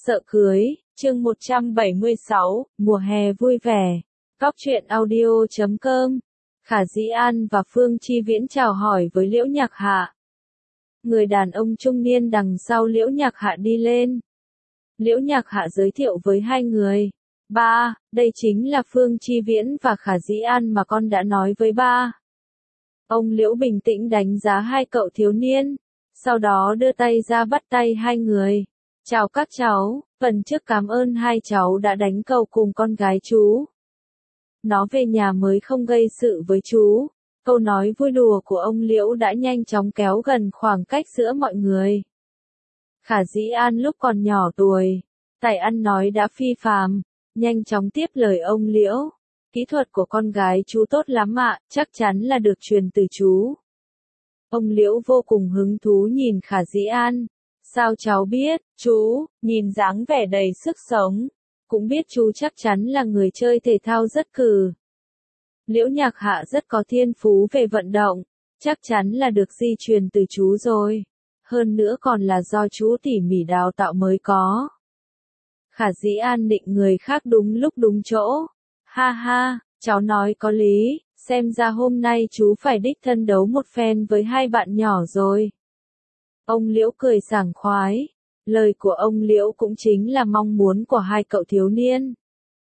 Sợ cưới, chương 176, mùa hè vui vẻ. Cóc truyện audio.com. Khả Dĩ An và Phương Chi Viễn chào hỏi với Liễu Nhạc Hạ. Người đàn ông trung niên đằng sau Liễu Nhạc Hạ đi lên. Liễu Nhạc Hạ giới thiệu với hai người. Ba, đây chính là Phương Chi Viễn và Khả Dĩ An mà con đã nói với ba. Ông Liễu bình tĩnh đánh giá hai cậu thiếu niên, sau đó đưa tay ra bắt tay hai người. Chào các cháu, phần trước cảm ơn hai cháu đã đánh cầu cùng con gái chú. Nó về nhà mới không gây sự với chú. Câu nói vui đùa của ông Liễu đã nhanh chóng kéo gần khoảng cách giữa mọi người. Khả Dĩ An lúc còn nhỏ tuổi, tài ăn nói đã phi phàm, nhanh chóng tiếp lời ông Liễu. Kỹ thuật của con gái chú tốt lắm ạ, chắc chắn là được truyền từ chú. Ông Liễu vô cùng hứng thú nhìn Khả Dĩ An. Sao cháu biết, chú, nhìn dáng vẻ đầy sức sống, cũng biết chú chắc chắn là người chơi thể thao rất cừ. Liễu Nhạc Hạ rất có thiên phú về vận động, chắc chắn là được di truyền từ chú rồi. Hơn nữa còn là do chú tỉ mỉ đào tạo mới có. Khả Dĩ An định người khác đúng lúc đúng chỗ. Ha ha, cháu nói có lý, xem ra hôm nay chú phải đích thân đấu một phen với hai bạn nhỏ rồi. Ông Liễu cười sảng khoái. Lời của ông Liễu cũng chính là mong muốn của hai cậu thiếu niên.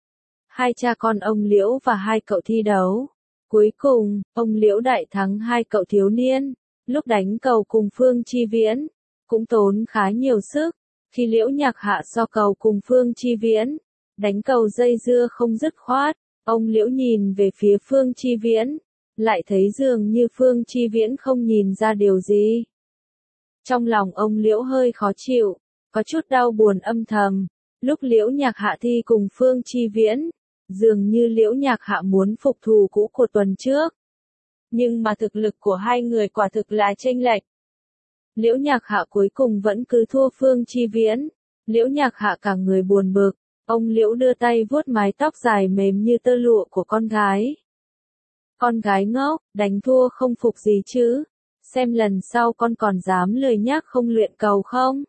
Hai cha con ông Liễu và hai cậu thi đấu. Cuối cùng, ông Liễu đại thắng hai cậu thiếu niên. Lúc đánh cầu cùng Phương Chi Viễn, cũng tốn khá nhiều sức. Khi Liễu Nhạc Hạ so cầu cùng Phương Chi Viễn, đánh cầu dây dưa không dứt khoát, ông Liễu nhìn về phía Phương Chi Viễn, lại thấy dường như Phương Chi Viễn không nhìn ra điều gì. Trong lòng ông Liễu hơi khó chịu, có chút đau buồn âm thầm. Lúc Liễu Nhạc Hạ thi cùng Phương Chi Viễn, dường như Liễu Nhạc Hạ muốn phục thù cũ của tuần trước. Nhưng mà thực lực của hai người quả thực là chênh lệch. Liễu Nhạc Hạ cuối cùng vẫn cứ thua Phương Chi Viễn. Liễu Nhạc Hạ cả người buồn bực, ông Liễu đưa tay vuốt mái tóc dài mềm như tơ lụa của con gái. Con gái ngốc, đánh thua không phục gì chứ? Xem lần sau con còn dám lười nhác không luyện cầu không?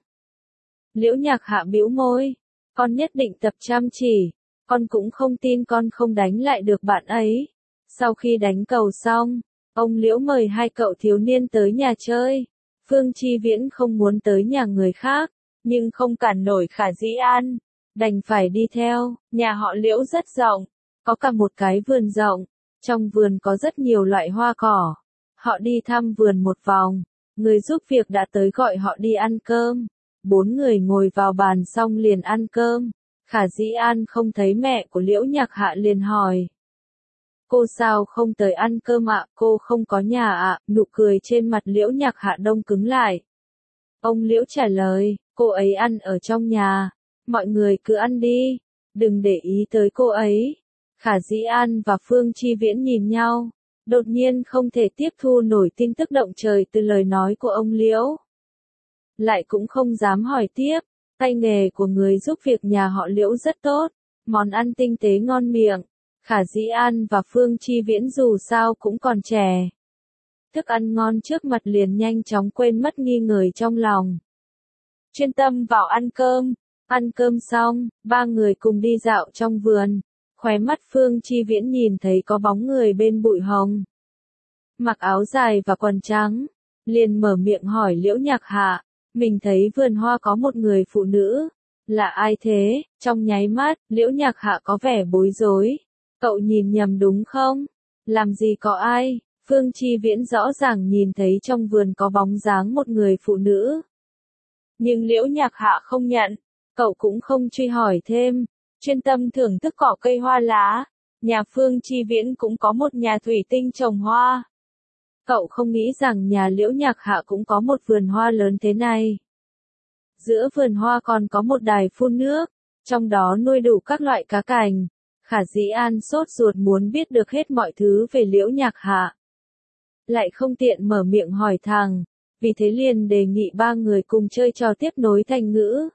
Liễu Nhạc Hạ bĩu môi, con nhất định tập chăm chỉ, con cũng không tin con không đánh lại được bạn ấy. Sau khi đánh cầu xong, ông Liễu mời hai cậu thiếu niên tới nhà chơi. Phương Chi Viễn không muốn tới nhà người khác, nhưng không cản nổi Khả Dĩ An, đành phải đi theo. Nhà họ Liễu rất rộng, có cả một cái vườn rộng, trong vườn có rất nhiều loại hoa cỏ. Họ đi thăm vườn một vòng, người giúp việc đã tới gọi họ đi ăn cơm. 4 người ngồi vào bàn xong liền ăn cơm. Khả Dĩ An không thấy mẹ của Liễu Nhạc Hạ liền hỏi. Cô sao không tới ăn cơm ạ, cô không có nhà ạ, nụ cười trên mặt Liễu Nhạc Hạ đông cứng lại. Ông Liễu trả lời, cô ấy ăn ở trong nhà, mọi người cứ ăn đi, đừng để ý tới cô ấy. Khả Dĩ An và Phương Chi Viễn nhìn nhau, đột nhiên không thể tiếp thu nổi tin tức động trời từ lời nói của ông Liễu. Lại cũng không dám hỏi tiếp, tay nghề của người giúp việc nhà họ Liễu rất tốt, món ăn tinh tế ngon miệng. Khả Dĩ An và Phương Chi Viễn dù sao cũng còn trẻ. Thức ăn ngon trước mặt liền nhanh chóng quên mất nghi ngờ trong lòng. Chuyên tâm vào ăn cơm xong, ba người cùng đi dạo trong vườn. Khóe mắt Phương Chi Viễn nhìn thấy có bóng người bên bụi hồng. Mặc áo dài và quần trắng, liền mở miệng hỏi Liễu Nhạc Hạ, mình thấy vườn hoa có một người phụ nữ. Là ai thế? Trong nháy mắt, Liễu Nhạc Hạ có vẻ bối rối. Cậu nhìn nhầm đúng không? Làm gì có ai? Phương Chi Viễn rõ ràng nhìn thấy trong vườn có bóng dáng một người phụ nữ. Nhưng Liễu Nhạc Hạ không nhận, cậu cũng không truy hỏi thêm, chuyên tâm thưởng thức cỏ cây hoa lá. Nhà Phương Chi Viễn cũng có một nhà thủy tinh trồng hoa. Cậu không nghĩ rằng nhà Liễu Nhạc Hạ cũng có một vườn hoa lớn thế này. Giữa vườn hoa còn có một đài phun nước, trong đó nuôi đủ các loại cá cảnh. Khả Dĩ An sốt ruột muốn biết được hết mọi thứ về Liễu Nhạc Hạ. Lại không tiện mở miệng hỏi thằng, vì thế liền đề nghị ba người cùng chơi trò tiếp nối thành ngữ.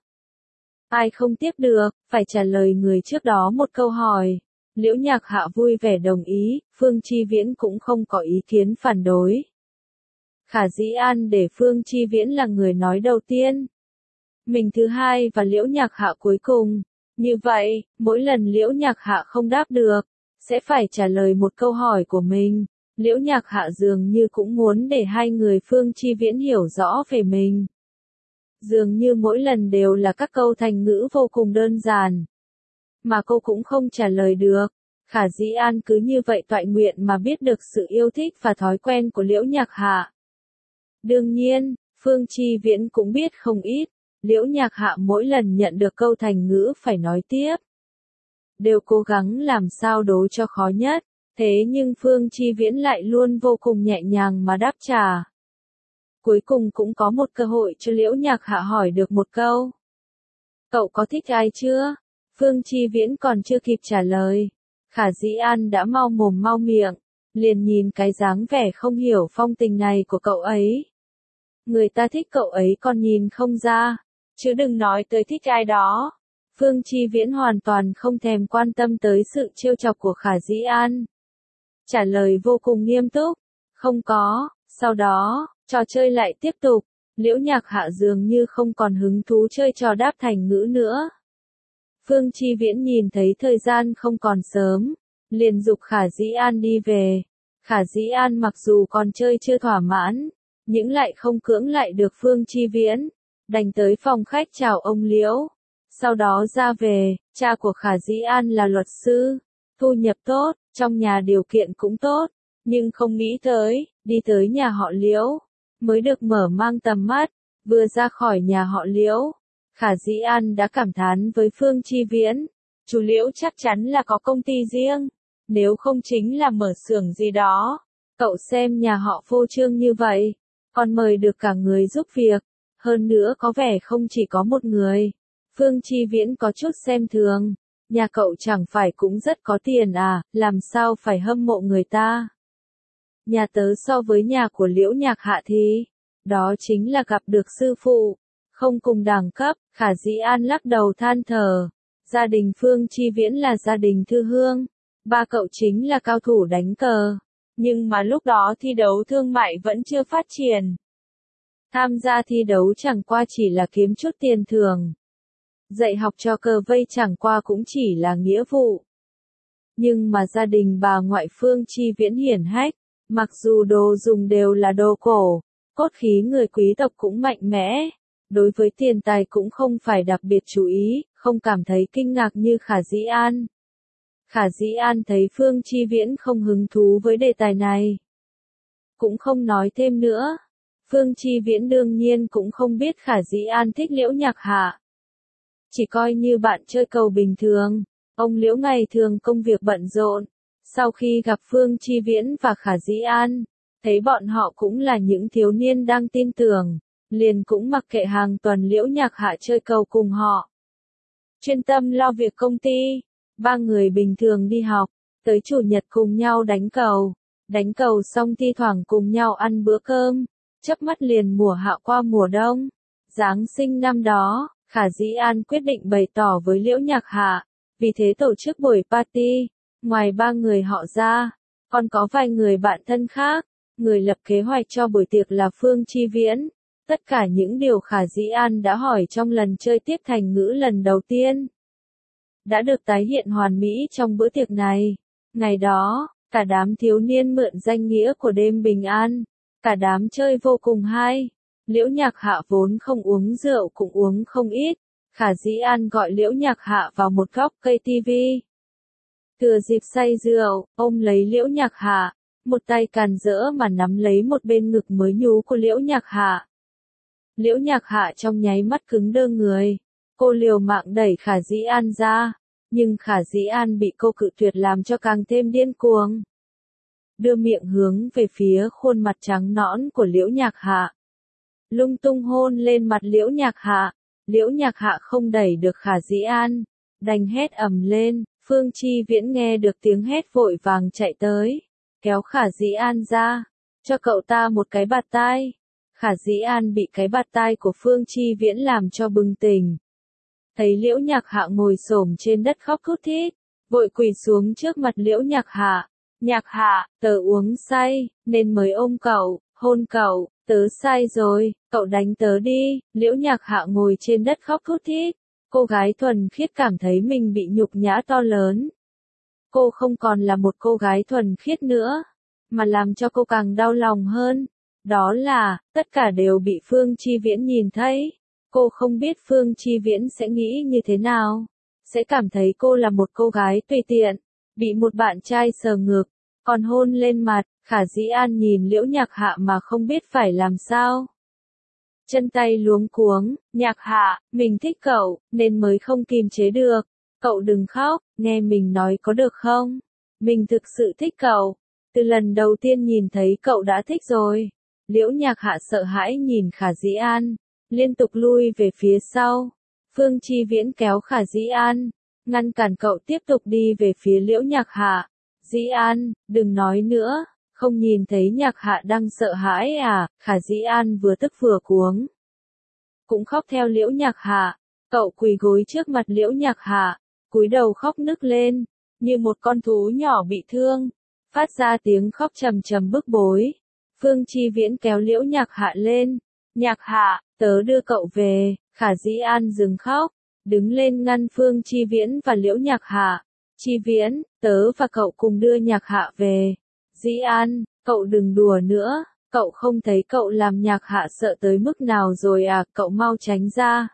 Ai không tiếp được, phải trả lời người trước đó một câu hỏi. Liễu Nhạc Hạ vui vẻ đồng ý, Phương Chi Viễn cũng không có ý kiến phản đối. Khả Dĩ An để Phương Chi Viễn là người nói đầu tiên. mình thứ hai và Liễu Nhạc Hạ cuối cùng. Như vậy, mỗi lần Liễu Nhạc Hạ không đáp được, sẽ phải trả lời một câu hỏi của mình. Liễu Nhạc Hạ dường như cũng muốn để hai người Phương Chi Viễn hiểu rõ về mình. Dường như mỗi lần đều là các câu thành ngữ vô cùng đơn giản, mà cô cũng không trả lời được. Khả Dĩ An cứ như vậy toại nguyện mà biết được sự yêu thích và thói quen của Liễu Nhạc Hạ. Đương nhiên, Phương Chi Viễn cũng biết không ít. Liễu Nhạc Hạ mỗi lần nhận được câu thành ngữ phải nói tiếp, đều cố gắng làm sao đố cho khó nhất, thế nhưng Phương Chi Viễn lại luôn vô cùng nhẹ nhàng mà đáp trả. Cuối cùng cũng có một cơ hội cho Liễu Nhạc Hạ hỏi được một câu. Cậu có thích ai chưa? Phương Chi Viễn còn chưa kịp trả lời. Khả Dĩ An đã mau mồm mau miệng, liền nhìn cái dáng vẻ không hiểu phong tình này của cậu ấy. Người ta thích cậu ấy còn nhìn không ra, chứ đừng nói tới thích ai đó. Phương Chi Viễn hoàn toàn không thèm quan tâm tới sự trêu chọc của Khả Dĩ An. Trả lời vô cùng nghiêm túc, không có. Sau đó, trò chơi lại tiếp tục. Liễu Nhạc Hạ dường như không còn hứng thú chơi trò đáp thành ngữ nữa. Phương Chi Viễn nhìn thấy thời gian không còn sớm, liền giục Khả Dĩ An đi về. Khả Dĩ An mặc dù còn chơi chưa thỏa mãn, nhưng lại không cưỡng lại được Phương Chi Viễn, đành tới phòng khách chào ông Liễu. Sau đó ra về, cha của Khả Dĩ An là luật sư, thu nhập tốt, trong nhà điều kiện cũng tốt, nhưng không nghĩ tới, đi tới nhà họ Liễu, mới được mở mang tầm mắt. Vừa ra khỏi nhà họ Liễu, Khả Dĩ An đã cảm thán với Phương Chi Viễn, chú Liễu chắc chắn là có công ty riêng, nếu không chính là mở xưởng gì đó. Cậu xem nhà họ phô trương như vậy, còn mời được cả người giúp việc, hơn nữa có vẻ không chỉ có một người. Phương Chi Viễn có chút xem thường, nhà cậu chẳng phải cũng rất có tiền à, làm sao phải hâm mộ người ta. Nhà tớ so với nhà của Liễu Nhạc Hạ thì, đó chính là gặp được sư phụ, không cùng đẳng cấp. Khả Dĩ An lắc đầu than thở, gia đình Phương Chi Viễn là gia đình thư hương, ba cậu chính là cao thủ đánh cờ, nhưng mà lúc đó thi đấu thương mại vẫn chưa phát triển. Tham gia thi đấu chẳng qua chỉ là kiếm chút tiền thưởng. Dạy học cho cờ vây chẳng qua cũng chỉ là nghĩa vụ. Nhưng mà gia đình bà ngoại Phương Chi Viễn hiển hách, mặc dù đồ dùng đều là đồ cổ, cốt khí người quý tộc cũng mạnh mẽ, đối với tiền tài cũng không phải đặc biệt chú ý, không cảm thấy kinh ngạc như Khả Dĩ An. Khả Dĩ An thấy Phương Chi Viễn không hứng thú với đề tài này, cũng không nói thêm nữa. Phương Chi Viễn đương nhiên cũng không biết Khả Dĩ An thích Liễu Nhạc Hạ, chỉ coi như bạn chơi cầu bình thường. Ông Liễu ngày thường công việc bận rộn, sau khi gặp Phương Chi Viễn và Khả Dĩ An, thấy bọn họ cũng là những thiếu niên đang tin tưởng, liền cũng mặc kệ hàng tuần Liễu Nhạc Hạ chơi cầu cùng họ. Chuyên tâm lo việc công ty, ba người bình thường đi học, tới chủ nhật cùng nhau đánh cầu xong thi thoảng cùng nhau ăn bữa cơm, chớp mắt liền mùa hạ qua mùa đông. Giáng sinh năm đó, Khả Dĩ An quyết định bày tỏ với Liễu Nhạc Hạ, vì thế tổ chức buổi party, ngoài ba người họ ra, còn có vài người bạn thân khác. Người lập kế hoạch cho buổi tiệc là Phương Chi Viễn. Tất cả những điều Khả Dĩ An đã hỏi trong lần chơi tiếp thành ngữ lần đầu tiên, đã được tái hiện hoàn mỹ trong bữa tiệc này. Ngày đó, cả đám thiếu niên mượn danh nghĩa của đêm bình an, cả đám chơi vô cùng hay. Liễu Nhạc Hạ vốn không uống rượu cũng uống không ít. Khả Dĩ An gọi Liễu Nhạc Hạ vào một góc cây tivi. Thừa dịp say rượu, ôm lấy Liễu Nhạc Hạ, một tay càn rỡ mà nắm lấy một bên ngực mới nhú của Liễu Nhạc Hạ. Liễu Nhạc Hạ trong nháy mắt cứng đơ người. Cô liều mạng đẩy Khả Dĩ An ra, nhưng Khả Dĩ An bị cô cự tuyệt làm cho càng thêm điên cuồng. Đưa miệng hướng về phía khuôn mặt trắng nõn của Liễu Nhạc Hạ, lung tung hôn lên mặt Liễu Nhạc Hạ. Liễu Nhạc Hạ không đẩy được Khả Dĩ An, đành hét ầm lên. Phương Chi Viễn nghe được tiếng hét vội vàng chạy tới, kéo Khả Dĩ An ra, cho cậu ta một cái bạt tai. Khả Dĩ An bị cái bạt tai của Phương Chi Viễn làm cho bừng tỉnh. Thấy Liễu Nhạc Hạ ngồi xổm trên đất khóc thút thít, vội quỳ xuống trước mặt Liễu Nhạc Hạ. Nhạc Hạ, tớ uống say, nên mới ôm cậu, hôn cậu, Tớ sai rồi, cậu đánh tớ đi. Liễu Nhạc Hạ ngồi trên đất khóc thút thít. Cô gái thuần khiết cảm thấy mình bị nhục nhã to lớn. Cô không còn là một cô gái thuần khiết nữa, mà làm cho cô càng đau lòng hơn. Đó là, tất cả đều bị Phương Chi Viễn nhìn thấy. Cô không biết Phương Chi Viễn sẽ nghĩ như thế nào. Sẽ cảm thấy cô là một cô gái tùy tiện, bị một bạn trai sờ ngực, còn hôn lên mặt. Khả Dĩ An nhìn Liễu Nhạc Hạ mà không biết phải làm sao. Chân tay luống cuống, Nhạc Hạ, mình thích cậu, nên mới không kìm chế được. Cậu đừng khóc, nghe mình nói có được không? Mình thực sự thích cậu. Từ lần đầu tiên nhìn thấy cậu đã thích rồi. Liễu Nhạc Hạ sợ hãi nhìn Khả Dĩ An, liên tục lui về phía sau. Phương Chi Viễn kéo Khả Dĩ An, ngăn cản cậu tiếp tục đi về phía Liễu Nhạc Hạ. Dĩ An, đừng nói nữa, không nhìn thấy Nhạc Hạ đang sợ hãi à? Khả Dĩ An vừa tức vừa cuống, cũng khóc theo Liễu Nhạc Hạ. Cậu quỳ gối trước mặt Liễu Nhạc Hạ, cúi đầu khóc nức lên, như một con thú nhỏ bị thương, phát ra tiếng khóc trầm trầm bức bối. Phương Chi Viễn kéo Liễu Nhạc Hạ lên. Nhạc Hạ, tớ đưa cậu về. Khả Dĩ An dừng khóc, đứng lên ngăn Phương Chi Viễn và Liễu Nhạc Hạ. Chi Viễn, tớ và cậu cùng đưa Nhạc Hạ về. Dĩ An, cậu đừng đùa nữa, cậu không thấy cậu làm Nhạc Hạ sợ tới mức nào rồi à? Cậu mau tránh ra,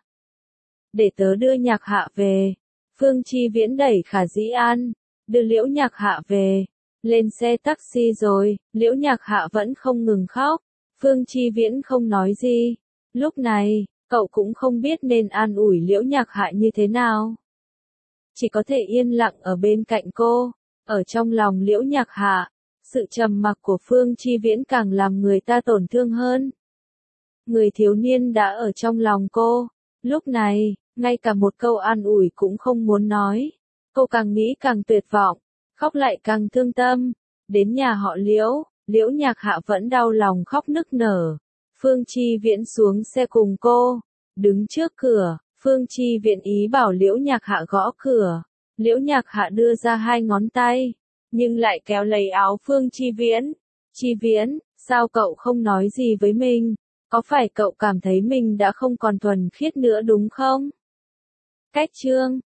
để tớ đưa Nhạc Hạ về. Phương Chi Viễn đẩy Khả Dĩ An, đưa Liễu Nhạc Hạ về. Lên xe taxi rồi, Liễu Nhạc Hạ vẫn không ngừng khóc. Phương Chi Viễn không nói gì. Lúc này, cậu cũng không biết nên an ủi Liễu Nhạc Hạ như thế nào. Chỉ có thể yên lặng ở bên cạnh cô. Ở trong lòng Liễu Nhạc Hạ, sự trầm mặc của Phương Chi Viễn càng làm người ta tổn thương hơn. Người thiếu niên đã ở trong lòng cô. Lúc này, ngay cả một câu an ủi cũng không muốn nói. Cô càng nghĩ càng tuyệt vọng, khóc lại càng thương tâm. Đến nhà họ Liễu, Liễu Nhạc Hạ vẫn đau lòng khóc nức nở. Phương Chi Viễn xuống xe cùng cô, đứng trước cửa. Phương Chi Viễn ý bảo Liễu Nhạc Hạ gõ cửa. Liễu Nhạc Hạ đưa ra 2 ngón tay, nhưng lại kéo lấy áo Phương Chi Viễn. Chi Viễn, sao cậu không nói gì với mình? Có phải cậu cảm thấy mình đã không còn thuần khiết nữa đúng không? Cách chương